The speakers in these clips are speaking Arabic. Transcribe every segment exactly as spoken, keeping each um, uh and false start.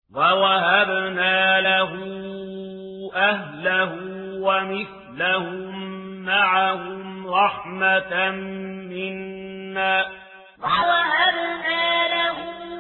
ووهبنا له أهله ومثلهم معهم رحمة منا ووهبنا له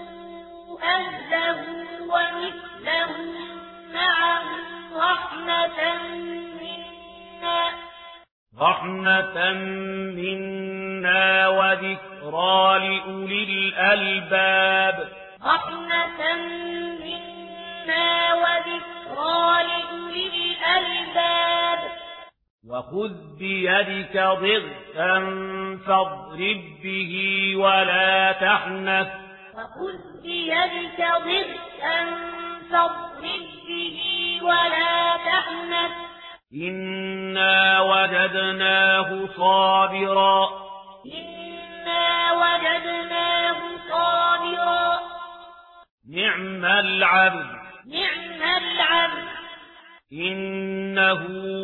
أهله ومثلهم معهم رحمة منا رحمة منا وذكرى لأولي الألباب رحمة منا وذكرى لأولي الألباب وخذ بيدك ضغثا فاضرب به ولا تحنث وخذ بيدك ضغثا فاضرب به ولا تحنث إنا وجدناه صابرا إنا وجدناه صابرا نعم العبد نعم العبد إنه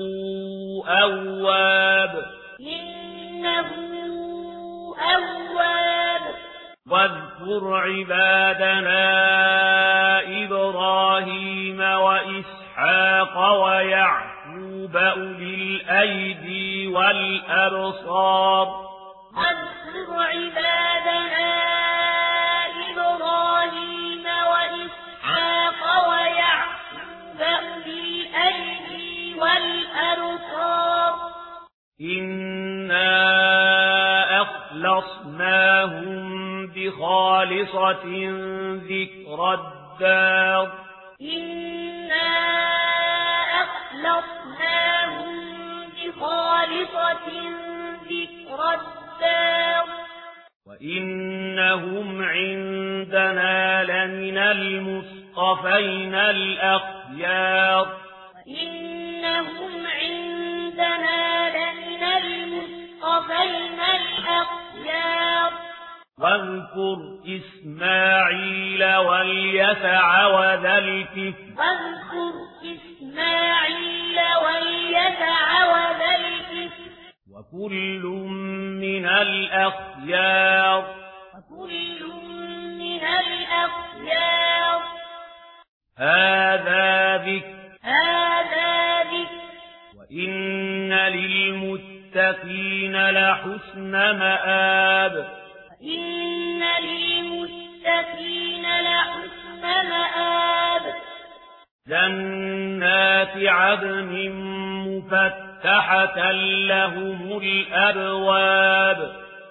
أواب إنه أواب واذكر عبادنا إبراهيم وإسحاق ويعقوب أولي الأيدي والأبصار واذكر عبادنا إبراهيم وإسحاق ويعقوب أولي الأيدي والأبصار إنا أخلصناهم بخالصة ذكر الدار إنا أخلصناهم بخالصة ذكر الدار وإنهم عندنا لمن المصطفين الأخيار وإنهم عندنا لمن المصطفين الأخيار واذكر إسماعيل واليسع وذا الكفل واذكر إسماعيل واليسع وذا الكفل وكل من الأخيار وكل من الأخيار هذا ذكر هذا ذكر وإن للمتقين لحسن مآب إن للمتقين لحسن مآب جنات عدن مفتحة لهم الأبواب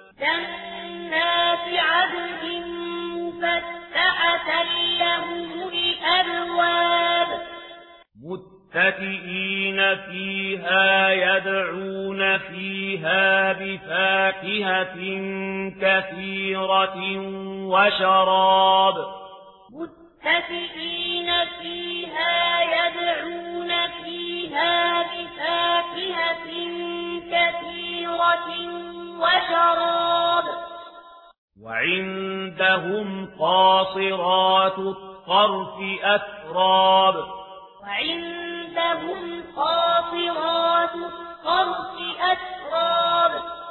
جنات عدن مفتحة لهم الأبواب متكئين فيها يدعون فيها بفاكهة كثيرة وشراب متكئين فيها يدعون فيها بفاكهة كثيرة وشراب وعندهم قاصرات الطرف أتراب وعندهم قاصرات الطرف أتراب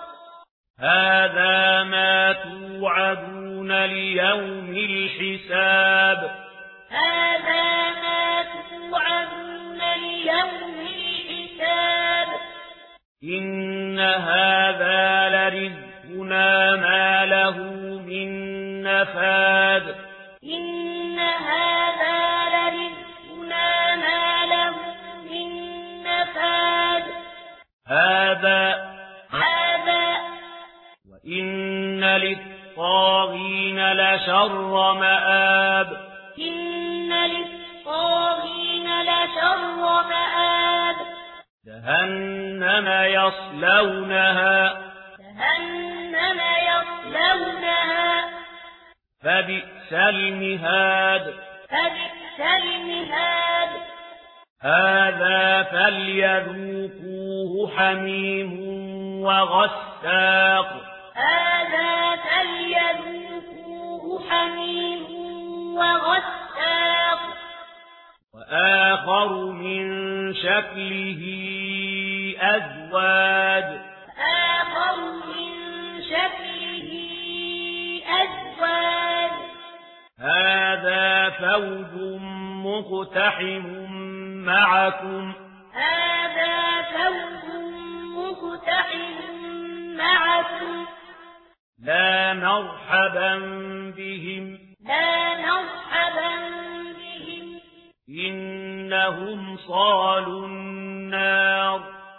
هذا ما توعدون ليوم الحساب هذا ما توعدون ليوم الحساب إن هذا لرزقنا ما له من نفاد إن هذا لرزقنا ما له من نفاد هذا هذا وإن للطاغين لشر مآب إن للطاغين لشر مآب جهنم يصلونها جهنم يصلونها فبئس المهاد فبئس المهاد هذا فليذوقوه حميم وغساق هذا فليذوقوه حميم وغساق وآخر من شكله أزواج آخر من شكله أزواج هذا فوج مقتحم معكم هذا فوج مقتحم معكم لا مرحبا بهم لا مرحبا بهم إنهم صالوا النار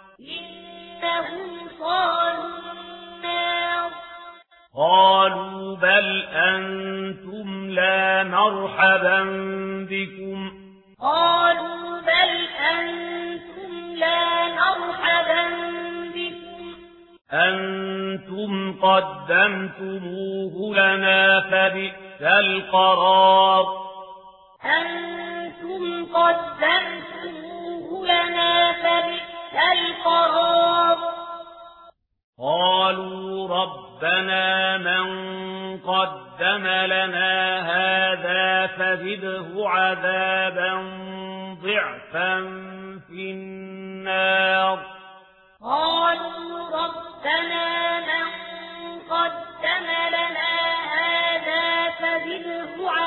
إنهم صالوا النار قالوا بل أنتم لا مرحبا بكم قالوا بل أنتم لا مرحبا بكم أنتم قدمتموه لنا فبئس القرار أنتم قدمتموه لنا فبئس القرار قالوا ربنا من قدم لنا هذا فزده عذابا ضعفا في النار قالوا ربنا من قدم لنا هذا فزده